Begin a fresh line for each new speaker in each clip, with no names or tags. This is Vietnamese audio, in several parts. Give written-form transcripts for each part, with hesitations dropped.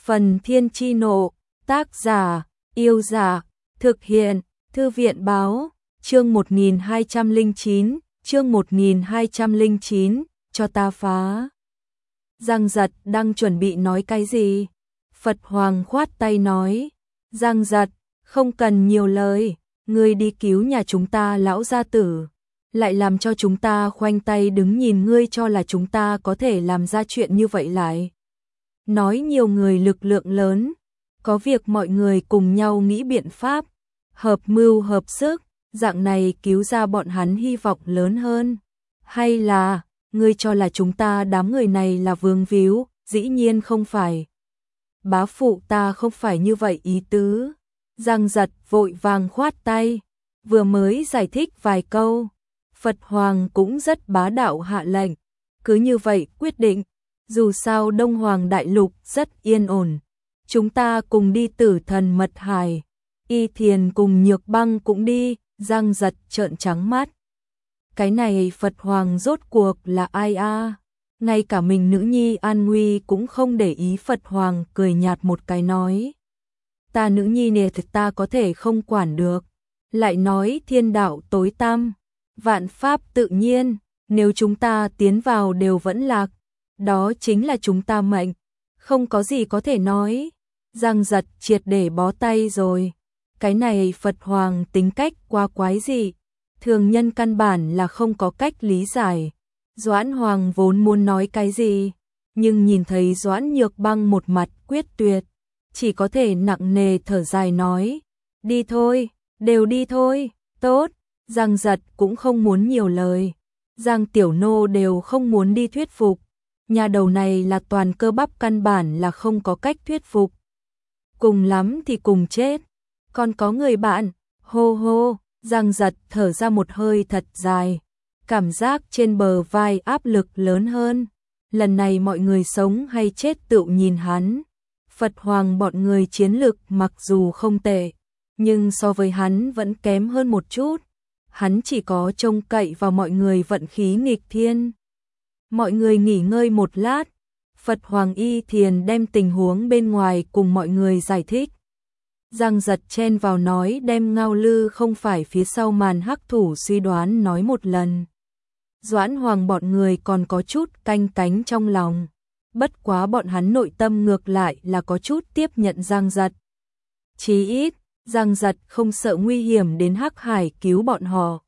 Phần Thiên Chi Nộ, tác giả, Yêu Giả, thực hiện, Thư viện Báo, chương 1209, chương 1209, cho ta phá. Giang Giật đang chuẩn bị nói cái gì? Phật Hoàng khoát tay nói, Giang Giật, không cần nhiều lời, ngươi đi cứu nhà chúng ta lão gia tử, lại làm cho chúng ta khoanh tay đứng nhìn ngươi cho là chúng ta có thể làm ra chuyện như vậy lại. Nói nhiều người lực lượng lớn, có việc mọi người cùng nhau nghĩ biện pháp, hợp mưu hợp sức, dạng này cứu ra bọn hắn hy vọng lớn hơn. Hay là, ngươi cho là chúng ta đám người này là vương víu, dĩ nhiên không phải. Bá phụ ta không phải như vậy ý tứ. Giang Giật vội vàng khoát tay, vừa mới giải thích vài câu, Phật Hoàng cũng rất bá đạo hạ lệnh, cứ như vậy quyết định, dù sao Đông Hoàng Đại Lục rất yên ổn, chúng ta cùng đi Tử Thần Mật Hải, Y Thiền cùng Nhược Băng cũng đi. Giang Giật trợn trắng mắt. Cái này Phật Hoàng rốt cuộc là ai a? Ngay cả mình nữ nhi an nguy cũng không để ý. Phật Hoàng cười nhạt một cái nói, ta nữ nhi nè thực ta có thể không quản được. Lại nói thiên đạo tối tăm, vạn pháp tự nhiên, nếu chúng ta tiến vào đều vẫn lạc, đó chính là chúng ta mệnh, không có gì có thể nói. Giang Giật triệt để bó tay rồi. Cái này Phật Hoàng tính cách quá quái dị, thường nhân căn bản là không có cách lý giải. Doãn Hoàng vốn muốn nói cái gì, nhưng nhìn thấy Doãn Nhược Băng một mặt quyết tuyệt, chỉ có thể nặng nề thở dài nói, đi thôi, đều đi thôi, tốt. Giang Giật cũng không muốn nhiều lời, Giang Tiểu Nô đều không muốn đi thuyết phục, nhà đầu này là toàn cơ bắp căn bản là không có cách thuyết phục. Cùng lắm thì cùng chết. Còn có người bạn, hô hô. Giang Giật thở ra một hơi thật dài, cảm giác trên bờ vai áp lực lớn hơn. Lần này mọi người sống hay chết tự nhìn hắn. Phật Hoàng bọn người chiến lực mặc dù không tệ, nhưng so với hắn vẫn kém hơn một chút. Hắn chỉ có trông cậy vào mọi người vận khí nghịch thiên. Mọi người nghỉ ngơi một lát, Phật Hoàng Y Thiền đem tình huống bên ngoài cùng mọi người giải thích. Giang Giật chen vào nói đem Ngao Lư không phải phía sau màn hắc thủ suy đoán nói một lần. Doãn Hoàng bọn người còn có chút canh cánh trong lòng, bất quá bọn hắn nội tâm ngược lại là có chút tiếp nhận Giang Giật. Chí ít, Giang Giật không sợ nguy hiểm đến Hắc Hải cứu bọn họ.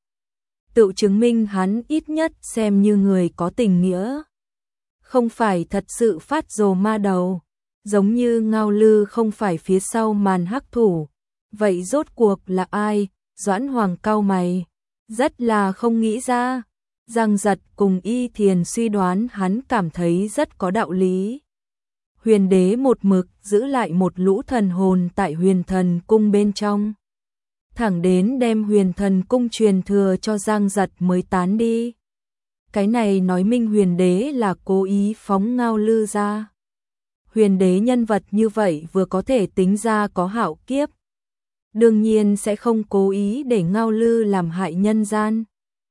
Tự chứng minh hắn ít nhất xem như người có tình nghĩa, không phải thật sự phát rồ ma đầu. Giống như Ngao Lư không phải phía sau màn hắc thủ, vậy rốt cuộc là ai? Doãn Hoàng cau mày, rất là không nghĩ ra. Giang Giật cùng Y Thiền suy đoán hắn cảm thấy rất có đạo lý. Huyền Đế một mực giữ lại một lũ thần hồn tại Huyền Thần Cung bên trong, thẳng đến đem Huyền Thần Cung truyền thừa cho Giang Giật mới tán đi. Cái này nói minh Huyền Đế là cố ý phóng Ngao Lư ra. Huyền Đế nhân vật như vậy vừa có thể tính ra có hạo kiếp, đương nhiên sẽ không cố ý để Ngao Lư làm hại nhân gian,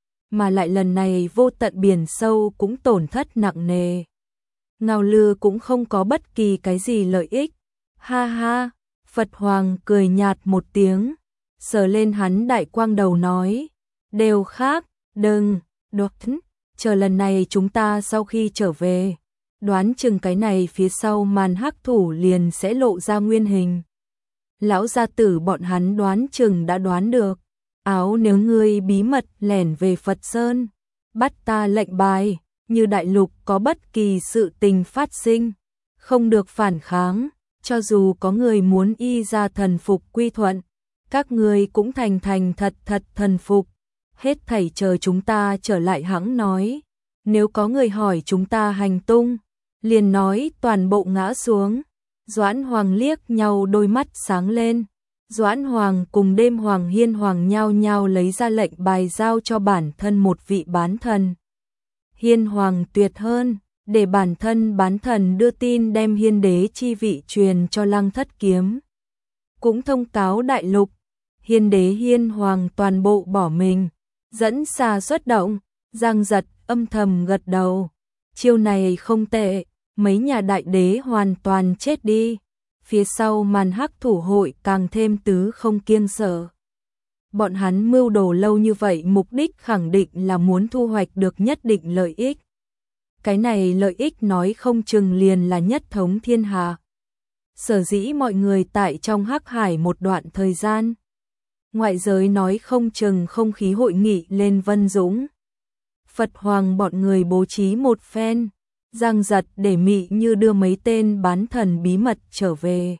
mà lại lần này vô tận biển sâu cũng tổn thất nặng nề. Ngao Lư cũng không có bất kỳ cái gì lợi ích. Ha ha, Phật Hoàng cười nhạt một tiếng, sờ lên hắn đại quang đầu nói, đều khác, đừng, đột, chờ lần này chúng ta sau khi trở về, đoán chừng cái này phía sau màn hắc thủ liền sẽ lộ ra nguyên hình. Lão gia tử bọn hắn đoán chừng đã đoán được. Áo nếu ngươi bí mật lẻn về Phật Sơn, bắt ta lệnh bài, như đại lục có bất kỳ sự tình phát sinh, không được phản kháng, cho dù có người muốn y ra thần phục quy thuận, các ngươi cũng thành thành thật thật thần phục, hết thảy chờ chúng ta trở lại hãng nói, nếu có người hỏi chúng ta hành tung, liền nói toàn bộ ngã xuống. Doãn Hoàng liếc nhau đôi mắt sáng lên. Doãn Hoàng cùng Đêm Hoàng Hiên Hoàng nhao nhao lấy ra lệnh bài giao cho bản thân một vị bán thần. Hiên Hoàng tuyệt hơn, để bản thân bán thần đưa tin đem Hiên Đế chi vị truyền cho Lăng Thất Kiếm. Cũng thông cáo đại lục, Hiên Đế Hiên Hoàng toàn bộ bỏ mình, dẫn xà xuất động. Giang Giật âm thầm gật đầu, chiêu này không tệ, mấy nhà đại đế hoàn toàn chết đi. phía sau màn hắc thủ hội càng thêm tứ không kiêng sợ. Bọn hắn mưu đồ lâu như vậy mục đích khẳng định là muốn thu hoạch được nhất định lợi ích. Cái này lợi ích nói không chừng liền là nhất thống thiên hạ. Sở dĩ mọi người tại trong hắc hải một đoạn thời gian. Ngoại giới nói không chừng không khí hội nghị lên Vân Dũng. Phật Hoàng bọn người bố trí một phen, giằng giật để Mị Như đưa mấy tên bán thần bí mật trở về.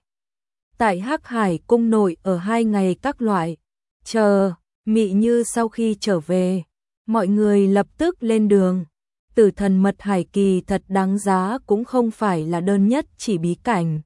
Tại hắc hải cung nội ở 2 ngày các loại, chờ, Mị Như sau khi trở về, mọi người lập tức lên đường. Tử thần mật hải kỳ thật đáng giá cũng không phải là đơn nhất chỉ bí cảnh,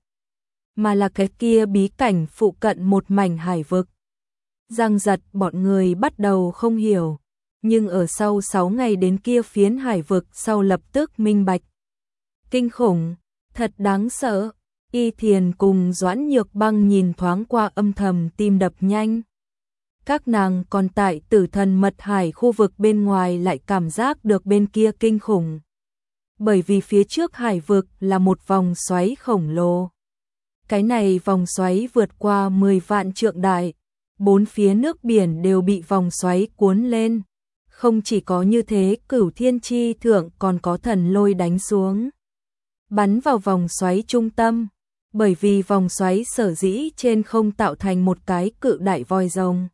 mà là cái kia bí cảnh phụ cận một mảnh hải vực. Giang giật bọn người bắt đầu không hiểu, nhưng ở sau 6 ngày đến kia phiến hải vực sau lập tức minh bạch. Kinh khủng, thật đáng sợ. Y Thiền cùng Doãn Nhược Băng nhìn thoáng qua âm thầm tim đập nhanh. Các nàng còn tại tử thần mật hải khu vực bên ngoài lại cảm giác được bên kia kinh khủng. Bởi vì phía trước hải vực là một vòng xoáy khổng lồ. Cái này vòng xoáy vượt qua 10 vạn trượng đại, 4 phía nước biển đều bị vòng xoáy cuốn lên. Không chỉ có như thế, Cửu Thiên Chi thượng còn có thần lôi đánh xuống, bắn vào vòng xoáy trung tâm. Bởi vì vòng xoáy sở dĩ trên không tạo thành một cái cự đại voi rồng.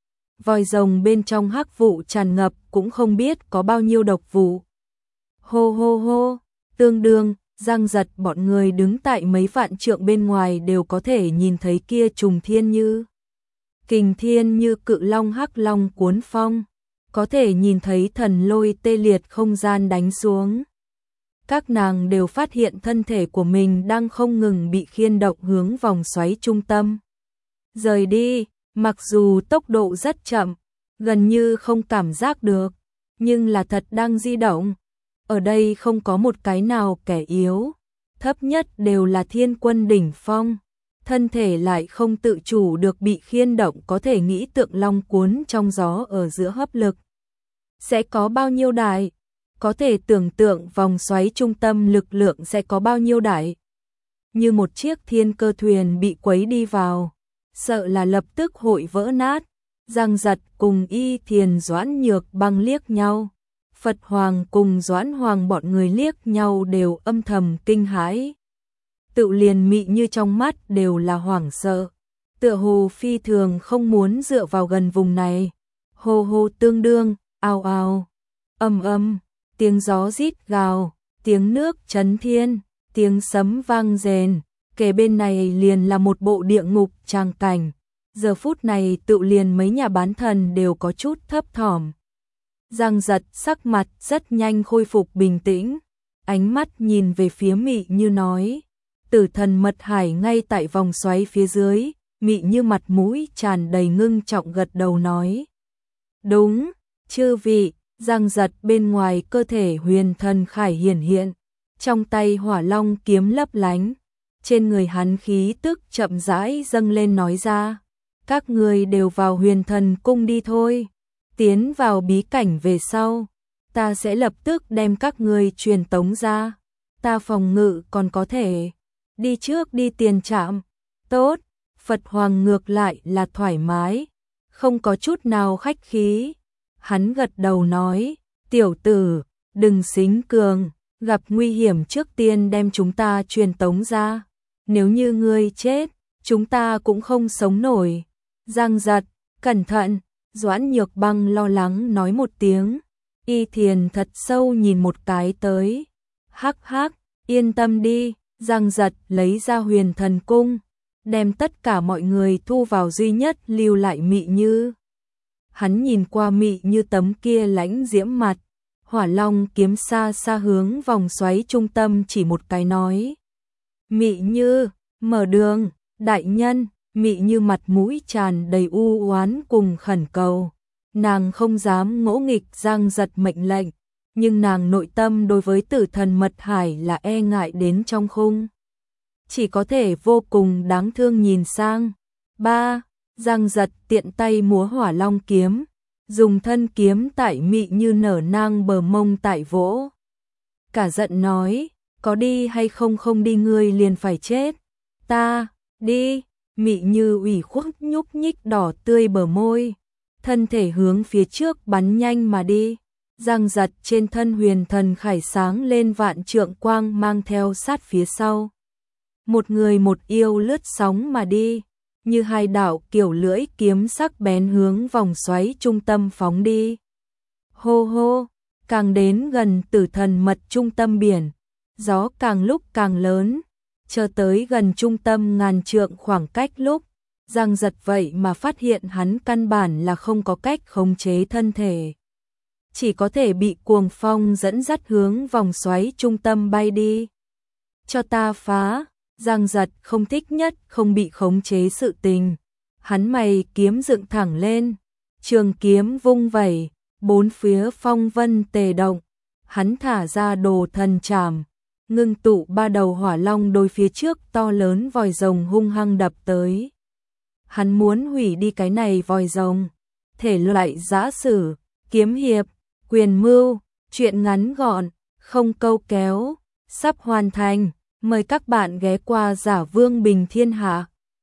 Voi rồng bên trong hắc vụ tràn ngập cũng không biết có bao nhiêu độc vụ. Hô hô hô, tương đương, Giang giật bọn người đứng tại mấy vạn trượng bên ngoài đều có thể nhìn thấy kia trùng thiên như kình thiên như cự long hắc long cuốn phong, có thể nhìn thấy thần lôi tê liệt không gian đánh xuống. Các nàng đều phát hiện thân thể của mình đang không ngừng bị khiên động hướng vòng xoáy trung tâm. Rời đi, mặc dù tốc độ rất chậm, gần như không cảm giác được, nhưng là thật đang di động. Ở đây không có một cái nào kẻ yếu, thấp nhất đều là thiên quân đỉnh phong. Thân thể lại không tự chủ được bị khiên động, có thể nghĩ tượng long cuốn trong gió ở giữa hấp lực sẽ có bao nhiêu đại, có thể tưởng tượng vòng xoáy trung tâm lực lượng sẽ có bao nhiêu đại. Như một chiếc thiên cơ thuyền bị quấy đi vào, sợ là lập tức hội vỡ nát. Giang giật cùng Y Thiền Doãn Nhược Băng liếc nhau, Phật Hoàng cùng Doãn Hoàng bọn người liếc nhau đều âm thầm kinh hãi. Tự liền Mị Như trong mắt đều là hoảng sợ, tựa hồ phi thường không muốn dựa vào gần vùng này. Hô hô tương đương, ao ao, âm âm, tiếng gió rít gào, tiếng nước chấn thiên, tiếng sấm vang rền, kề bên này liền là một bộ địa ngục tràng cảnh. Giờ phút này tự liền mấy nhà bán thần đều có chút thấp thỏm. Giang giật sắc mặt rất nhanh khôi phục bình tĩnh, ánh mắt nhìn về phía Mị Như nói, tử thần mật hải ngay tại vòng xoáy phía dưới. Mị Như mặt mũi tràn đầy ngưng trọng gật đầu nói, đúng, chư vị. Giang giật bên ngoài cơ thể huyền thần khải hiển hiện, trong tay hỏa long kiếm lấp lánh, trên người hắn khí tức chậm rãi dâng lên nói ra, các người đều vào huyền thần cung đi thôi, tiến vào bí cảnh về sau, ta sẽ lập tức đem các người truyền tống ra, ta phòng ngự còn có thể đi trước đi tiền trạm. Tốt. Phật Hoàng ngược lại là thoải mái, không có chút nào khách khí. Hắn gật đầu nói, tiểu tử, đừng xính cường, gặp nguy hiểm trước tiên đem chúng ta truyền tống ra. Nếu như ngươi chết, chúng ta cũng không sống nổi. Giang giật, cẩn thận, Doãn Nhược Băng lo lắng nói một tiếng. Y Thiền thật sâu nhìn một cái tới. Hắc hắc, yên tâm đi. Giang giật lấy ra huyền thần cung, đem tất cả mọi người thu vào, duy nhất lưu lại Mị Như. Hắn nhìn qua Mị Như tấm kia lãnh diễm mặt, hỏa long kiếm xa xa hướng vòng xoáy trung tâm chỉ một cái nói, Mị Như, mở đường. Đại nhân. Mị Như mặt mũi tràn đầy u oán cùng khẩn cầu, nàng không dám ngỗ nghịch Giang giật mệnh lệnh, nhưng nàng nội tâm đối với tử thần mật hải là e ngại đến trong khung, chỉ có thể vô cùng đáng thương nhìn sang. Ba. Giang giật tiện tay múa hỏa long kiếm, dùng thân kiếm tại Mị Như nở nang bờ mông tại vỗ. Cả giận nói, có đi hay không, không đi ngươi liền phải chết. Ta. Đi, Mị Như ủy khuất nhúc nhích đỏ tươi bờ môi, thân thể hướng phía trước bắn nhanh mà đi. Giang giật trên thân huyền thần khải sáng lên vạn trượng quang mang theo sát phía sau. Một người một yêu lướt sóng mà đi, như hai đạo kiểu lưỡi kiếm sắc bén hướng vòng xoáy trung tâm phóng đi. Hô hô, càng đến gần tử thần mật trung tâm biển, gió càng lúc càng lớn, chờ tới gần trung tâm ngàn trượng khoảng cách lúc, Giang giật vậy mà phát hiện hắn căn bản là không có cách khống chế thân thể. Chỉ có thể bị cuồng phong dẫn dắt hướng vòng xoáy trung tâm bay đi. Cho ta phá, Giang giật không thích nhất không bị khống chế sự tình. Hắn mày kiếm dựng thẳng lên, trường kiếm vung vẩy, bốn phía phong vân tề động. Hắn thả ra đồ thần trảm, ngưng tụ ba đầu hỏa long đôi phía trước to lớn vòi rồng hung hăng đập tới. Hắn muốn hủy đi cái này vòi rồng. Thể loại giã sử, kiếm hiệp, quyền mưu, truyện ngắn gọn, không câu kéo, sắp hoàn thành. Mời các bạn ghé qua Giả Vương Bình Thiên Hạ.